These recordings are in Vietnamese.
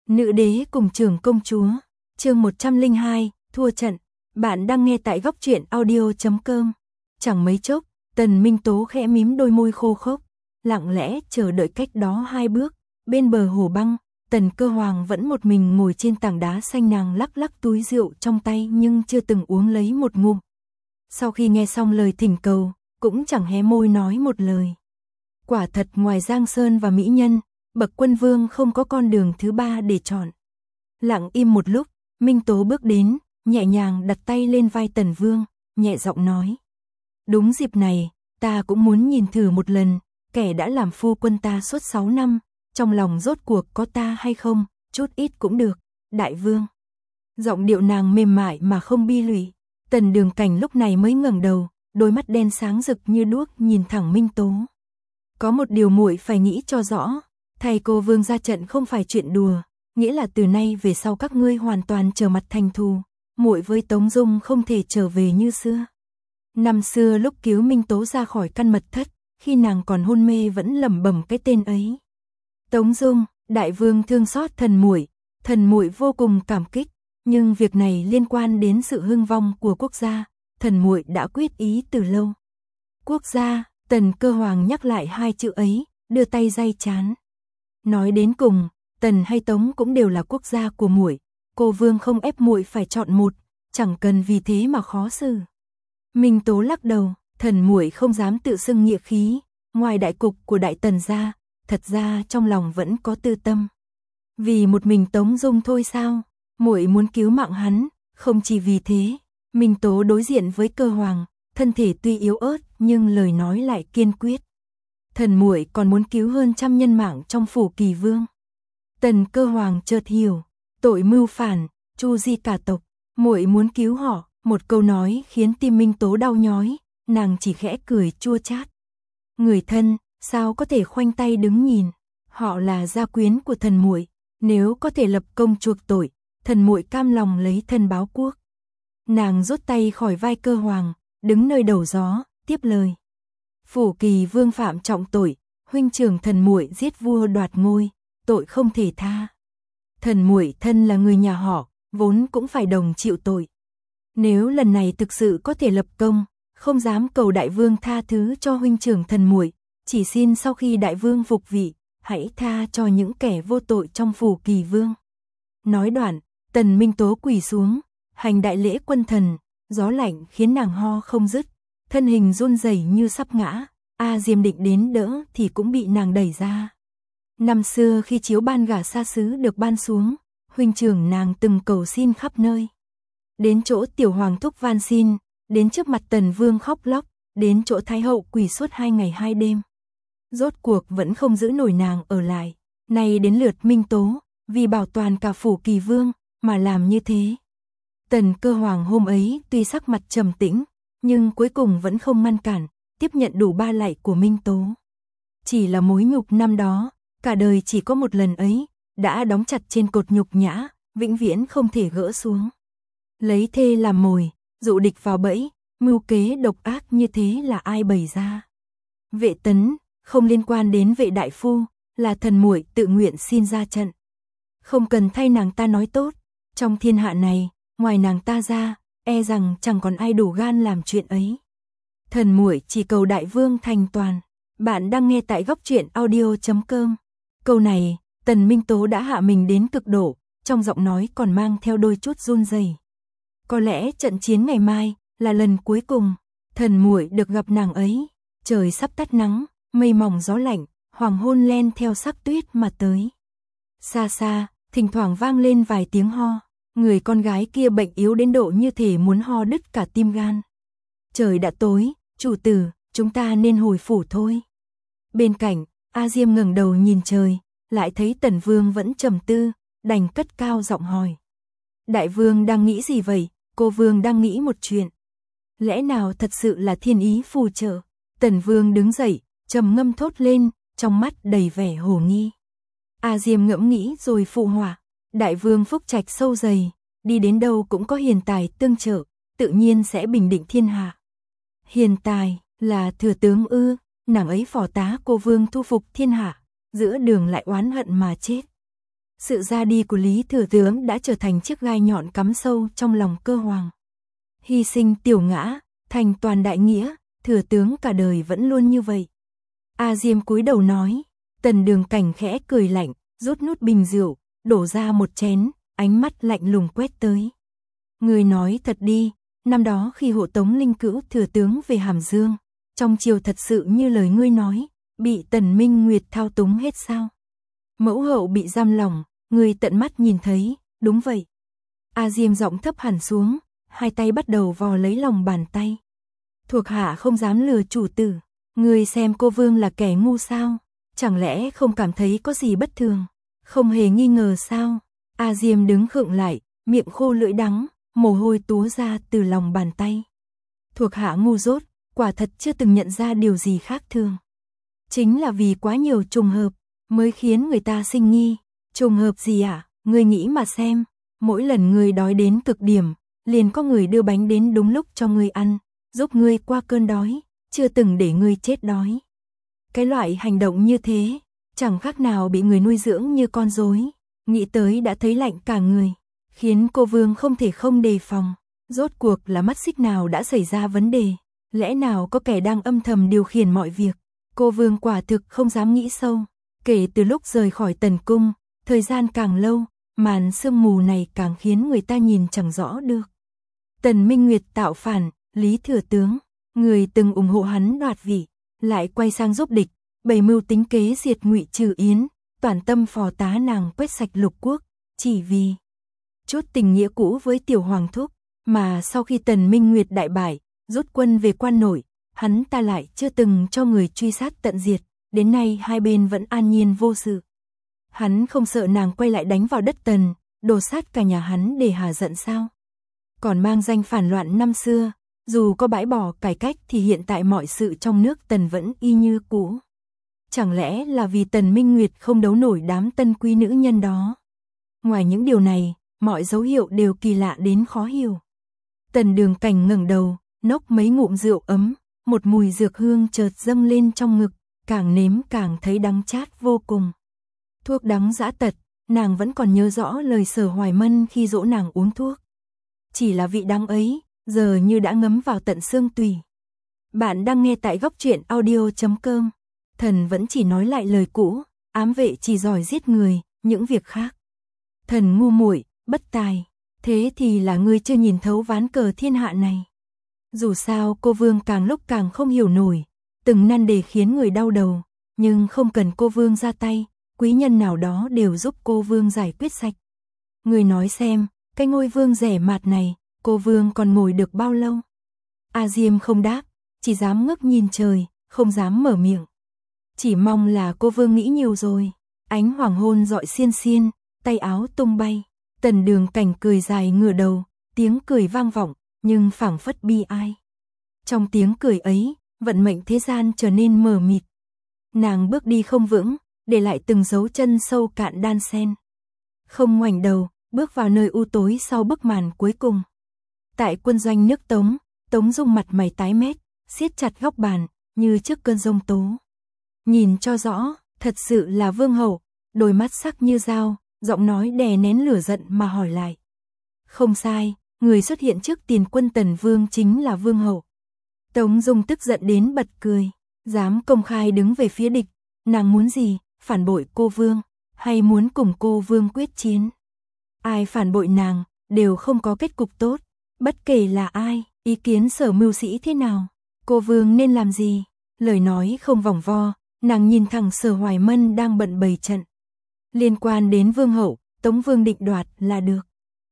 Nữ đế cùng trưởng công chúa, chương 102, thua trận. Bạn đang nghe tại góc truyện audio.com. Chẳng mấy chốc, Tần Minh Tố khẽ mím đôi môi khô khốc, lặng lẽ chờ đợi cách đó 2 bước, bên bờ hồ băng, Tần Cơ Hoàng vẫn một mình ngồi trên tảng đá xanh, nàng lắc lắc túi rượu trong tay nhưng chưa từng uống lấy một ngụm. Sau khi nghe xong lời thỉnh cầu, cũng chẳng hé môi nói một lời. Quả thật ngoài Giang Sơn và mỹ nhân, bậc quân vương không có con đường thứ ba để chọn. Lặng im một lúc, Minh Tố bước đến, nhẹ nhàng đặt tay lên vai Tần Vương, nhẹ giọng nói. Đúng dịp này, ta cũng muốn nhìn thử một lần, kẻ đã làm phu quân ta suốt 6 năm, trong lòng rốt cuộc có ta hay không, chút ít cũng được, đại vương. Giọng điệu nàng mềm mại mà không bi lụy. Tần Đường Cảnh lúc này mới ngẩng đầu, đôi mắt đen sáng rực như đuốc nhìn thẳng Minh Tố. Có một điều muội phải nghĩ cho rõ, thầy cô vương ra trận không phải chuyện đùa, nghĩa là từ nay về sau các ngươi hoàn toàn trở mặt thành thù, muội với Tống Dung không thể trở về như xưa. Năm xưa lúc cứu Minh Tố ra khỏi căn mật thất, khi nàng còn hôn mê vẫn lẩm bẩm cái tên ấy. Tống Dung, đại vương thương xót thần muội vô cùng cảm kích, nhưng việc này liên quan đến sự hưng vong của quốc gia, thần muội đã quyết ý từ lâu. Quốc gia, Tần Cơ Hoàng nhắc lại 2 chữ ấy, đưa tay day trán. Nói đến cùng, Tần hay Tống cũng đều là quốc gia của muội, cô vương không ép muội phải chọn một, chẳng cần vì thế mà khó xử. Minh Tố lắc đầu, thần muội không dám tự xưng nghĩa khí, ngoài đại cục của đại Tần ra, thật ra trong lòng vẫn có tư tâm. Vì một mình Tống Dung thôi sao? Muội muốn cứu mạng hắn, không chỉ vì thế. Minh Tố đối diện với Cơ Hoàng, thân thể tuy yếu ớt nhưng lời nói lại kiên quyết. Thần muội còn muốn cứu hơn 100 nhân mạng trong phủ Kỳ Vương. Tần Cơ Hoàng chợt hiểu, tội mưu phản, chu di cả tộc, muội muốn cứu họ. Một câu nói khiến tim Minh Tố đau nhói, nàng chỉ khẽ cười chua chát. Người thân, sao có thể khoanh tay đứng nhìn? Họ là gia quyến của thần muội, nếu có thể lập công chuộc tội, thần muội cam lòng lấy thân báo quốc. Nàng rút tay khỏi vai Cơ Hoàng, đứng nơi đầu gió, tiếp lời. Phủ Kỳ Vương phạm trọng tội, huynh trưởng thần muội giết vua đoạt ngôi, tội không thể tha. Thần muội thân là người nhà họ, vốn cũng phải đồng chịu tội. Nếu lần này thực sự có thể lập công, không dám cầu đại vương tha thứ cho huynh trưởng thần muội, chỉ xin sau khi đại vương phục vị, hãy tha cho những kẻ vô tội trong phủ Kỳ Vương. Nói đoạn, Tần Minh Tố quỳ xuống, hành đại lễ quân thần, gió lạnh khiến nàng ho không dứt, thân hình run rẩy như sắp ngã. A Diêm định đến đỡ thì cũng bị nàng đẩy ra. Năm xưa khi chiếu ban gả xa xứ được ban xuống, huynh trưởng nàng từng cầu xin khắp nơi. Đến chỗ tiểu hoàng thúc van xin, đến trước mặt Tần Vương khóc lóc, đến chỗ Thái hậu quỳ suốt 2 ngày 2 đêm. Rốt cuộc vẫn không giữ nổi nàng ở lại. Nay đến lượt Minh Tố, vì bảo toàn cả phủ Kỳ Vương mà làm như thế. Tần Cơ Hoàng hôm ấy tuy sắc mặt trầm tĩnh, nhưng cuối cùng vẫn không ngăn cản, tiếp nhận đủ 3 lạy của Minh Tố. Chỉ là mối nhục năm đó, cả đời chỉ có một lần ấy, đã đóng chặt trên cột nhục nhã, vĩnh viễn không thể gỡ xuống. Lấy thê làm mồi, dụ địch vào bẫy, mưu kế độc ác như thế là ai bày ra? Vệ Tấn, không liên quan đến Vệ đại phu, là thần muội tự nguyện xin ra trận. Không cần thay nàng ta nói tốt, trong thiên hạ này, ngoài nàng ta ra, e rằng chẳng còn ai đủ gan làm chuyện ấy. Thần muội chỉ cầu đại vương thành toàn. Bạn đang nghe tại góc truyện audio.com. Câu này, Tần Minh Tố đã hạ mình đến cực độ, trong giọng nói còn mang theo đôi chút run rẩy. Có lẽ trận chiến ngày mai là lần cuối cùng thần muội được gặp nàng ấy. Trời sắp tắt nắng, mây mỏng gió lạnh, hoàng hôn len theo sắc tuyết mà tới. Xa xa, thỉnh thoảng vang lên vài tiếng ho. Người con gái kia bệnh yếu đến độ như thể muốn ho đứt cả tim gan. Trời đã tối, chủ tử, chúng ta nên hồi phủ thôi. Bên cạnh, A Diêm ngẩng đầu nhìn trời, lại thấy Tần Vương vẫn trầm tư, đành cất cao giọng hỏi. Đại vương đang nghĩ gì vậy? Cô vương đang nghĩ một chuyện. Lẽ nào thật sự là thiên ý phù trợ? Tần Vương đứng dậy, trầm ngâm thốt lên, trong mắt đầy vẻ hồ nghi. A Diêm ngẫm nghĩ rồi phụ họa. Đại vương phúc trạch sâu dày, đi đến đâu cũng có hiền tài tương trợ, tự nhiên sẽ bình định thiên hạ. Hiền tài là thừa tướng ư? Nàng ấy phò tá cô vương thu phục thiên hạ, giữa đường lại oán hận mà chết. Sự ra đi của Lý Thừa Tướng đã trở thành chiếc gai nhọn cắm sâu trong lòng Cơ Hoàng. Hy sinh tiểu ngã, thành toàn đại nghĩa, Thừa Tướng cả đời vẫn luôn như vậy. A Diêm cúi đầu nói. Tần Đường Cảnh khẽ cười lạnh, rút nút bình rượu, đổ ra một chén, ánh mắt lạnh lùng quét tới. Ngươi nói thật đi, năm đó khi hộ tống Linh Cữu Thừa Tướng về Hàm Dương, trong triều thật sự như lời ngươi nói, bị Tần Minh Nguyệt thao túng hết sao? Mẫu hậu bị giam lỏng, ngươi tận mắt nhìn thấy, đúng vậy. A Diêm giọng thấp hẳn xuống, hai tay bắt đầu vò lấy lòng bàn tay. Thuộc hạ không dám lừa chủ tử, ngươi xem cô vương là kẻ ngu sao? Chẳng lẽ không cảm thấy có gì bất thường? Không hề nghi ngờ sao? A Diêm đứng khựng lại, miệng khô lưỡi đắng, mồ hôi túa ra từ lòng bàn tay. Thuộc hạ ngu dốt, quả thật chưa từng nhận ra điều gì khác thường. Chính là vì quá nhiều trùng hợp, mới khiến người ta sinh nghi. Trùng hợp gì ạ? Ngươi nghĩ mà xem, mỗi lần ngươi đói đến cực điểm, liền có người đưa bánh đến đúng lúc cho ngươi ăn, giúp ngươi qua cơn đói, chưa từng để ngươi chết đói. Cái loại hành động như thế, chẳng khác nào bị người nuôi dưỡng như con rối, nghĩ tới đã thấy lạnh cả người, khiến cô vương không thể không đề phòng. Rốt cuộc là mắt xích nào đã xảy ra vấn đề, lẽ nào có kẻ đang âm thầm điều khiển mọi việc. Cô vương quả thực không dám nghĩ sâu. Kể từ lúc rời khỏi Tần Cung, thời gian càng lâu, màn sương mù này càng khiến người ta nhìn chẳng rõ được. Tần Minh Nguyệt tạo phản, Lý Thừa Tướng, người từng ủng hộ hắn đoạt vị, lại quay sang giúp địch, bày mưu tính kế diệt Ngụy Trừ Yến, toàn tâm phò tá nàng quét sạch lục quốc, chỉ vì chút tình nghĩa cũ với tiểu hoàng thúc, mà sau khi Tần Minh Nguyệt đại bại, rút quân về Quan Nội, hắn ta lại chưa từng cho người truy sát tận diệt, đến nay hai bên vẫn an nhiên vô sự. Hắn không sợ nàng quay lại đánh vào đất Tần, đổ sát cả nhà hắn để hả giận sao? Còn mang danh phản loạn năm xưa, dù có bãi bỏ cải cách thì hiện tại mọi sự trong nước Tần vẫn y như cũ. Chẳng lẽ là vì Tần Minh Nguyệt không đấu nổi đám tân quý nữ nhân đó? Ngoài những điều này, mọi dấu hiệu đều kỳ lạ đến khó hiểu. Tần Đường Cảnh ngẩng đầu, nốc mấy ngụm rượu ấm, một mùi dược hương chợt dâng lên trong ngực, càng nếm càng thấy đắng chát vô cùng. Thuốc đắng dã tật, nàng vẫn còn nhớ rõ lời Sở Hoài Mân khi dỗ nàng uống thuốc. Chỉ là vị đắng ấy, giờ như đã ngấm vào tận xương tủy. Bạn đang nghe tại góc truyện audio.com. Thần vẫn chỉ nói lại lời cũ, ám vệ chỉ giỏi giết người, những việc khác. Thần ngu muội, bất tài, thế thì là ngươi chưa nhìn thấu ván cờ thiên hạ này. Dù sao cô vương càng lúc càng không hiểu nổi, từng nan đề khiến người đau đầu, nhưng không cần cô vương ra tay, quý nhân nào đó đều giúp cô vương giải quyết sạch. Người nói xem, cái ngôi vương rẻ mạt này, cô vương còn ngồi được bao lâu? A Diêm không đáp, chỉ dám ngước nhìn trời, không dám mở miệng. Chỉ mong là cô vương nghĩ nhiều rồi. Ánh hoàng hôn rọi xiên xiên, tay áo tung bay. Tần Đường Cảnh cười dài ngửa đầu, tiếng cười vang vọng, nhưng phảng phất bi ai. Trong tiếng cười ấy, vận mệnh thế gian trở nên mờ mịt. Nàng bước đi không vững, để lại từng dấu chân sâu cạn đan sen. Không ngoảnh đầu, bước vào nơi u tối sau bức màn cuối cùng. Tại quân doanh nước Tống, Tống Dung mặt mày tái mét, siết chặt góc bàn, như trước cơn giông tố. Nhìn cho rõ, thật sự là vương hậu, đôi mắt sắc như dao, giọng nói đè nén lửa giận mà hỏi lại. Không sai, người xuất hiện trước tiền quân Tần Vương chính là vương hậu. Tống Dung tức giận đến bật cười, dám công khai đứng về phía địch, nàng muốn gì, phản bội cô vương, hay muốn cùng cô vương quyết chiến? Ai phản bội nàng, đều không có kết cục tốt, bất kể là ai, ý kiến Sở mưu sĩ thế nào, cô vương nên làm gì? Lời nói không vòng vo, nàng nhìn thẳng Sở Hoài Mân đang bận bày trận. Liên quan đến vương hậu, Tống Vương định đoạt là được.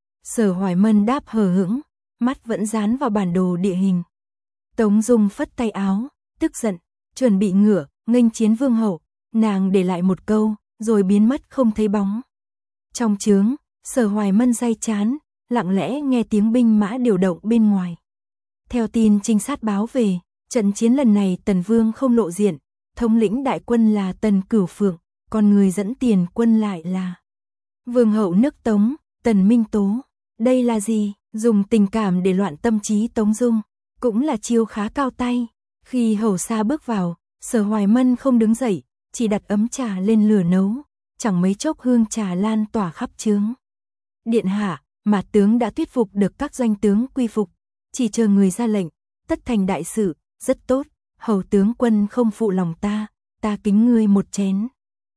Sở Hoài Mân đáp hờ hững, mắt vẫn dán vào bản đồ địa hình. Tống Dung phất tay áo, tức giận, chuẩn bị ngựa, nghênh chiến vương hậu, nàng để lại một câu, rồi biến mất không thấy bóng. Trong trướng, Sở Hoài Mân day chán, lặng lẽ nghe tiếng binh mã điều động bên ngoài. Theo tin trinh sát báo về, trận chiến lần này Tần Vương không lộ diện, thống lĩnh đại quân là Tần Cửu Phượng, còn người dẫn tiền quân lại là vương hậu nước Tống, Tần Minh Tố. Đây là gì? Dùng tình cảm để loạn tâm trí Tống Dung, cũng là chiêu khá cao tay. Khi hầu xa bước vào, Sở Hoài Mân không đứng dậy, chỉ đặt ấm trà lên lửa nấu, chẳng mấy chốc hương trà lan tỏa khắp trướng. Điện hạ, Mạt tướng đã thuyết phục được các doanh tướng quy phục, chỉ chờ người ra lệnh, tất thành đại sự, rất tốt, hầu tướng quân không phụ lòng ta kính ngươi một chén.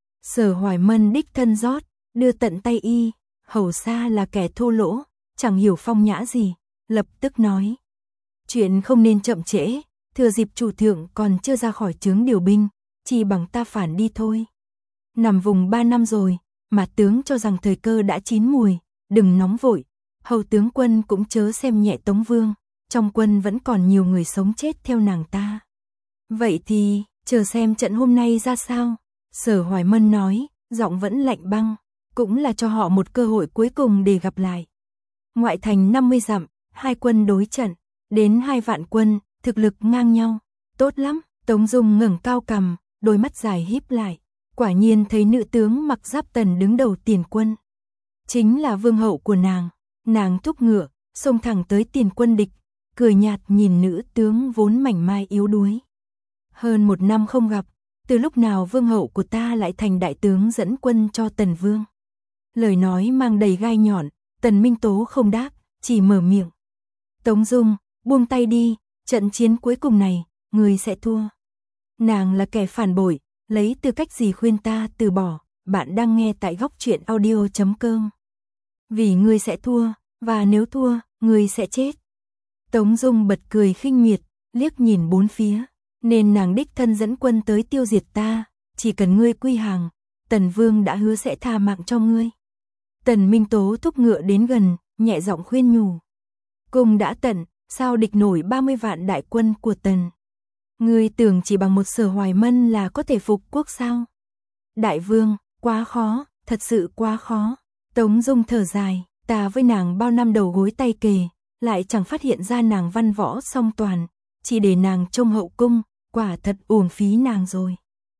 Sở Hoài Mân đích thân rót, đưa tận tay y, hầu xa là kẻ thô lỗ, chẳng hiểu phong nhã gì, lập tức nói. Chuyện không nên chậm trễ, thừa dịp chủ thượng còn chưa ra khỏi trướng điều binh, chỉ bằng ta phản đi thôi. Nằm vùng 3 năm rồi, mà tướng cho rằng thời cơ đã chín mùi, đừng nóng vội, hầu tướng quân cũng chớ xem nhẹ Tống Vương, trong quân vẫn còn nhiều người sống chết theo nàng ta. Vậy thì, chờ xem trận hôm nay ra sao, Sở Hoài Mân nói, giọng vẫn lạnh băng, cũng là cho họ một cơ hội cuối cùng để gặp lại. Ngoại thành 50 dặm, hai quân đối trận, đến 2 vạn quân, thực lực ngang nhau, tốt lắm. Tống Dung ngẩng cao cằm, đôi mắt dài híp lại, quả nhiên thấy nữ tướng mặc giáp tần đứng đầu tiền quân. Chính là vương hậu của nàng thúc ngựa, xông thẳng tới tiền quân địch, cười nhạt nhìn nữ tướng vốn mảnh mai yếu đuối. Hơn 1 năm không gặp, từ lúc nào vương hậu của ta lại thành đại tướng dẫn quân cho Tần Vương? Lời nói mang đầy gai nhọn, Tần Minh Tố không đáp, chỉ mở miệng. Tống Dung, buông tay đi, trận chiến cuối cùng này, ngươi sẽ thua. Nàng là kẻ phản bội, lấy tư cách gì khuyên ta từ bỏ, bạn đang nghe tại Góc Truyện Audio.com. Vì ngươi sẽ thua, và nếu thua, ngươi sẽ chết. Tống Dung bật cười khinh miệt, liếc nhìn bốn phía, nên nàng đích thân dẫn quân tới tiêu diệt ta, chỉ cần ngươi quy hàng, Tần Vương đã hứa sẽ tha mạng cho ngươi. Tần Minh Tố thúc ngựa đến gần, nhẹ giọng khuyên nhủ. Cùng đã tận, sao địch nổi 30 vạn đại quân của Tần? Ngươi tưởng chỉ bằng một Sở Hoài Mân là có thể phục quốc sao? Đại Vương, quá khó, thật sự quá khó. Tống Dung thở dài, ta với nàng bao năm đầu gối tay kề, lại chẳng phát hiện ra nàng văn võ song toàn, chỉ để nàng trông hậu cung, quả thật uổng phí nàng rồi.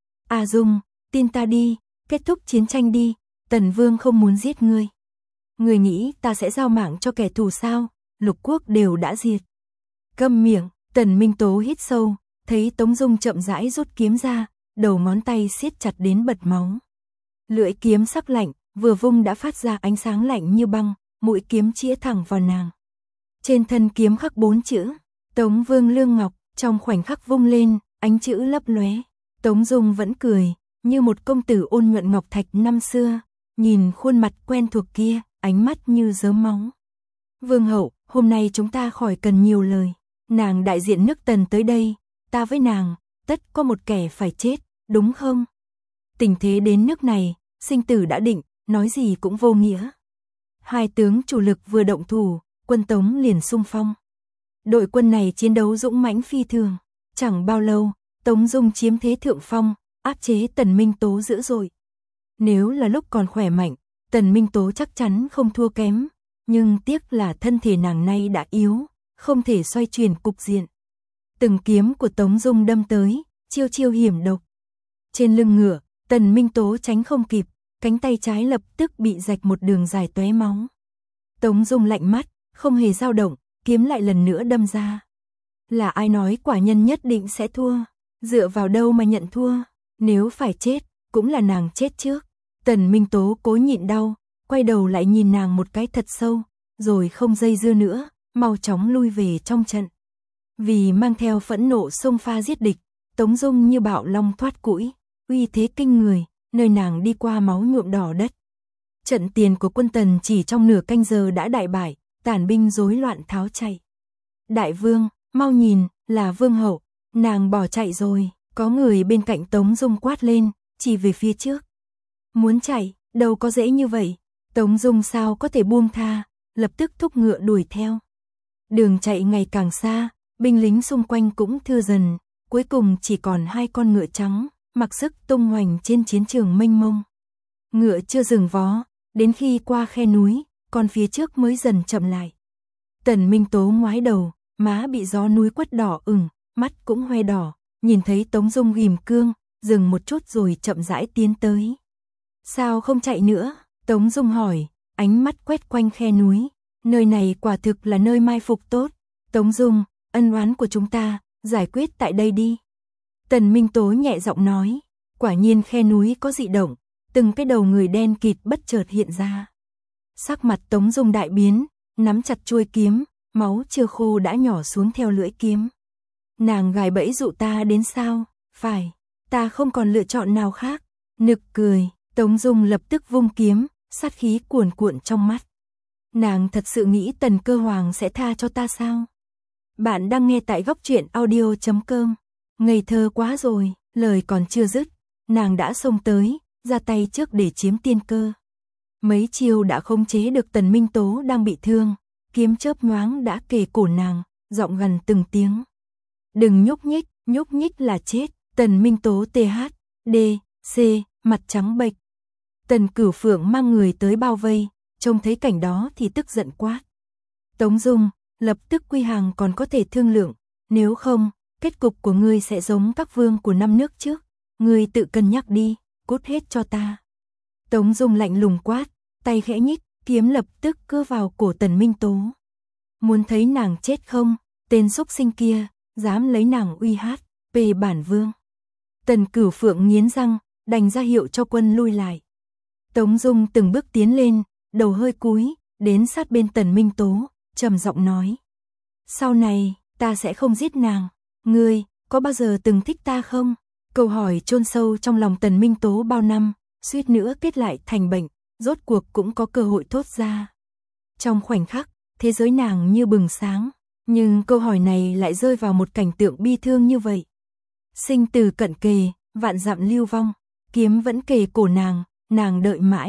A Dung, tin ta đi, kết thúc chiến tranh đi, Tần Vương không muốn giết ngươi. Ngươi nghĩ ta sẽ giao mạng cho kẻ thù sao? Lục quốc đều đã diệt. Câm miệng, Tần Minh Tố hít sâu, thấy Tống Dung chậm rãi rút kiếm ra, đầu ngón tay siết chặt đến bật máu. Lưỡi kiếm sắc lạnh, vừa vung đã phát ra ánh sáng lạnh như băng, mũi kiếm chĩa thẳng vào nàng. Trên thân kiếm khắc 4 chữ, Tống Vương Lương Ngọc, trong khoảnh khắc vung lên, ánh chữ lấp lóe. Tống Dung vẫn cười, như một công tử ôn nhuận ngọc thạch năm xưa, nhìn khuôn mặt quen thuộc kia, ánh mắt như rớm máu. Vương hậu, hôm nay chúng ta khỏi cần nhiều lời, nàng đại diện nước Tần tới đây, ta với nàng, tất có một kẻ phải chết, đúng không? Tình thế đến nước này, sinh tử đã định, nói gì cũng vô nghĩa. Hai tướng chủ lực vừa động thủ, quân Tống liền xung phong. Đội quân này chiến đấu dũng mãnh phi thường, chẳng bao lâu, Tống Dung chiếm thế thượng phong, áp chế Tần Minh Tố dữ dội. Nếu là lúc còn khỏe mạnh, Tần Minh Tố chắc chắn không thua kém, nhưng tiếc là thân thể nàng nay đã yếu, không thể xoay chuyển cục diện. Từng kiếm của Tống Dung đâm tới, chiêu chiêu hiểm độc. Trên lưng ngựa, Tần Minh Tố tránh không kịp, cánh tay trái lập tức bị rạch một đường dài tóe máu. Tống Dung lạnh mắt, không hề dao động, kiếm lại lần nữa đâm ra. Là ai nói quả nhân nhất định sẽ thua? Dựa vào đâu mà nhận thua? Nếu phải chết, cũng là nàng chết trước. Tần Minh Tố cố nhịn đau, quay đầu lại nhìn nàng một cái thật sâu, rồi không dây dưa nữa, mau chóng lui về trong trận. Vì mang theo phẫn nộ xông pha giết địch, Tống Dung như bạo long thoát cũi, uy thế kinh người, nơi nàng đi qua máu nhuộm đỏ đất. Trận tiền của quân Tần chỉ trong nửa canh giờ đã đại bại, tàn binh rối loạn tháo chạy. Đại Vương, mau nhìn, là Vương hậu, nàng bỏ chạy rồi. Có người bên cạnh Tống Dung quát lên, chỉ về phía trước. Muốn chạy, đâu có dễ như vậy. Tống Dung sao có thể buông tha, lập tức thúc ngựa đuổi theo. Đường chạy ngày càng xa, binh lính xung quanh cũng thưa dần, cuối cùng chỉ còn 2 con ngựa trắng, mặc sức tung hoành trên chiến trường mênh mông. Ngựa chưa dừng vó, đến khi qua khe núi, còn phía trước mới dần chậm lại. Tần Minh Tố ngoái đầu, má bị gió núi quất đỏ ửng, mắt cũng hoe đỏ, nhìn thấy Tống Dung ghim cương, dừng một chút rồi chậm rãi tiến tới. Sao không chạy nữa? Tống Dung hỏi, ánh mắt quét quanh khe núi. Nơi này quả thực là nơi mai phục tốt. Tống Dung, ân oán của chúng ta, giải quyết tại đây đi. Tần Minh Tố nhẹ giọng nói, quả nhiên khe núi có dị động, từng cái đầu người đen kịt bất chợt hiện ra. Sắc mặt Tống Dung đại biến, nắm chặt chuôi kiếm, máu chưa khô đã nhỏ xuống theo lưỡi kiếm. Nàng gài bẫy dụ ta đến sao? Phải, ta không còn lựa chọn nào khác. Nực cười, Tống Dung lập tức vung kiếm, sát khí cuồn cuộn trong mắt. Nàng thật sự nghĩ Tần Cơ Hoàng sẽ tha cho ta sao? Bạn đang nghe tại góc truyện audio.com. Ngây thơ quá rồi, lời còn chưa dứt, nàng đã xông tới, ra tay trước để chiếm tiên cơ. Mấy chiêu đã khống chế được Tần Minh Tố đang bị thương, kiếm chớp nhoáng đã kề cổ nàng, giọng gần từng tiếng. Đừng nhúc nhích là chết. Tần Minh Tố THD, C, mặt trắng bệch. Tần Cửu Phượng mang người tới bao vây, trông thấy cảnh đó thì tức giận quát. Tống Dung, lập tức quy hàng còn có thể thương lượng, nếu không, kết cục của ngươi sẽ giống các vương của năm nước trước, ngươi tự cân nhắc đi, cút hết cho ta. Tống Dung lạnh lùng quát, tay khẽ nhích, kiếm lập tức cưa vào cổ Tần Minh Tố. Muốn thấy nàng chết không, tên xúc sinh kia, dám lấy nàng uy hát, về bản vương. Tần Cửu Phượng nghiến răng, đành ra hiệu cho quân lui lại. Tống Dung từng bước tiến lên, đầu hơi cúi, đến sát bên Tần Minh Tố, trầm giọng nói. Sau này, ta sẽ không giết nàng, ngươi, có bao giờ từng thích ta không? Câu hỏi chôn sâu trong lòng Tần Minh Tố bao năm, suýt nữa kết lại thành bệnh, rốt cuộc cũng có cơ hội thốt ra. Trong khoảnh khắc, thế giới nàng như bừng sáng, nhưng câu hỏi này lại rơi vào một cảnh tượng bi thương như vậy. Sinh tử cận kề, vạn dặm lưu vong, kiếm vẫn kề cổ nàng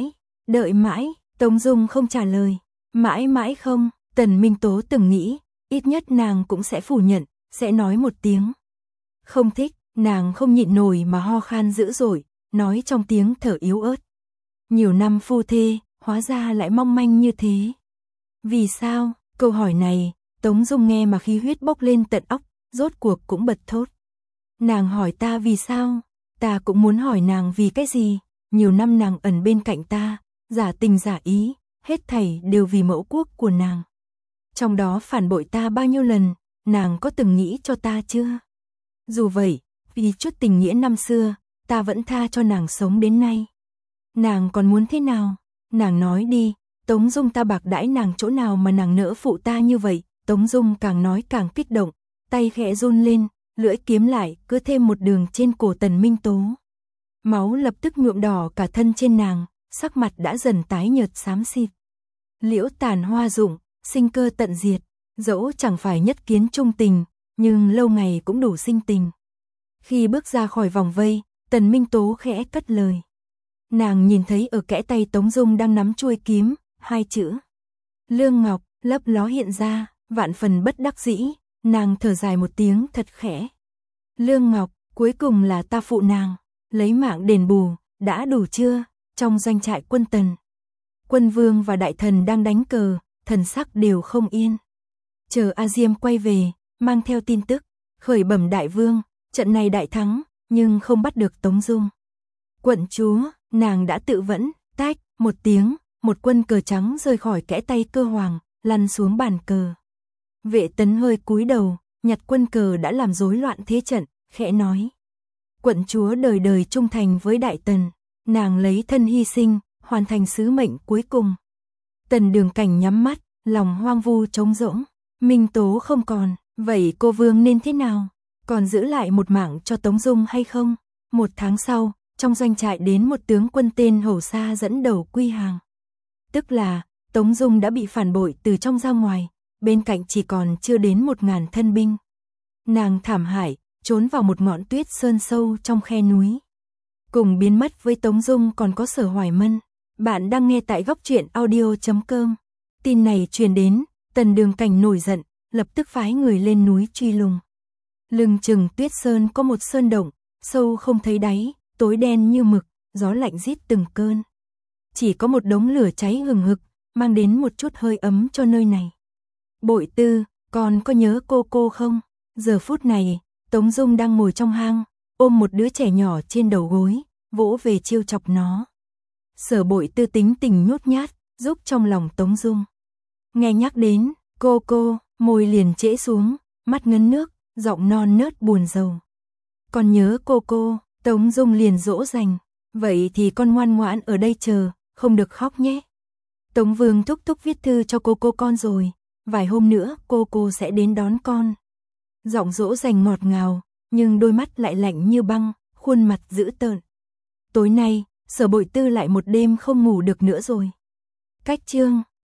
đợi mãi, Tống Dung không trả lời, mãi mãi không, Tần Minh Tố từng nghĩ, ít nhất nàng cũng sẽ phủ nhận, sẽ nói một tiếng. Không thích, nàng không nhịn nổi mà ho khan dữ dội, nói trong tiếng thở yếu ớt. Nhiều năm phu thê, hóa ra lại mong manh như thế. Vì sao? Câu hỏi này, Tống Dung nghe mà khí huyết bốc lên tận óc, rốt cuộc cũng bật thốt. Nàng hỏi ta vì sao? Ta cũng muốn hỏi nàng vì cái gì? Nhiều năm nàng ẩn bên cạnh ta, giả tình giả ý, hết thảy đều vì mẫu quốc của nàng. Trong đó phản bội ta bao nhiêu lần, nàng có từng nghĩ cho ta chưa? Dù vậy, vì chút tình nghĩa năm xưa, ta vẫn tha cho nàng sống đến nay. Nàng còn muốn thế nào? Nàng nói đi, Tống Dung ta bạc đãi nàng chỗ nào mà nàng nỡ phụ ta như vậy? Tống Dung càng nói càng kích động, tay khẽ run lên, lưỡi kiếm lại cứ thêm một đường trên cổ Tần Minh Tố. Máu lập tức nhuộm đỏ cả thân trên nàng, sắc mặt đã dần tái nhợt xám xịt. Liễu tàn hoa rụng, sinh cơ tận diệt, dẫu chẳng phải nhất kiến trung tình, nhưng lâu ngày cũng đủ sinh tình. Khi bước ra khỏi vòng vây, Tần Minh Tố khẽ cất lời. Nàng nhìn thấy ở kẽ tay Tống Dung đang nắm chuôi kiếm, hai chữ Lương Ngọc lấp ló hiện ra, vạn phần bất đắc dĩ, nàng thở dài một tiếng thật khẽ. Lương Ngọc, cuối cùng là ta phụ nàng, lấy mạng đền bù, đã đủ chưa? Trong doanh trại quân Tần, Quân Vương và đại thần đang đánh cờ, thần sắc đều không yên. Chờ A Diêm quay về, mang theo tin tức, khởi bẩm đại vương, trận này đại thắng, nhưng không bắt được Tống Dung. Quận chúa, nàng đã tự vẫn, tách, một tiếng, một quân cờ trắng rơi khỏi kẽ tay Cơ Hoàng, lăn xuống bàn cờ. Vệ Tấn hơi cúi đầu, nhặt quân cờ đã làm rối loạn thế trận, khẽ nói. Quận chúa đời đời trung thành với đại tần, nàng lấy thân hy sinh, hoàn thành sứ mệnh cuối cùng. Tần Đường Cảnh nhắm mắt, lòng hoang vu trống rỗng, Minh Tố không còn, vậy cô vương nên thế nào? Còn giữ lại một mạng cho Tống Dung hay không? Một tháng sau, trong doanh trại đến một tướng quân tên Hầu Sa dẫn đầu quy hàng. Tức là, Tống Dung đã bị phản bội từ trong ra ngoài, bên cạnh chỉ còn chưa đến 1000 thân binh. Nàng thảm hại, trốn vào một ngọn tuyết sơn sâu trong khe núi. Cùng biến mất với Tống Dung còn có Sở Hoài Mân. Bạn đang nghe tại góc truyện audio.com. Tin này truyền đến, Tần Đường Cảnh nổi giận, lập tức phái người lên núi truy lùng. Lưng chừng tuyết sơn có một sơn động, sâu không thấy đáy, tối đen như mực, gió lạnh rít từng cơn. Chỉ có một đống lửa cháy hừng hực, mang đến một chút hơi ấm cho nơi này. Bội Tư, còn có nhớ cô không? Giờ phút này, Tống Dung đang ngồi trong hang, ôm một đứa trẻ nhỏ trên đầu gối, vỗ về trêu chọc nó. Sở Bội Tư tính tình nhút nhát, giúp trong lòng Tống Dung. Nghe nhắc đến, cô, môi liền trễ xuống, mắt ngấn nước, giọng non nớt buồn rầu. Còn nhớ cô, Tống Dung liền dỗ dành. Vậy thì con ngoan ngoãn ở đây chờ, không được khóc nhé. Tống Vương thúc thúc viết thư cho cô con rồi, vài hôm nữa cô sẽ đến đón con. Giọng dỗ dành ngọt ngào, nhưng đôi mắt lại lạnh như băng, khuôn mặt dữ tợn. Tối nay, Sở Bội Tư lại một đêm không ngủ được nữa rồi. Cách chương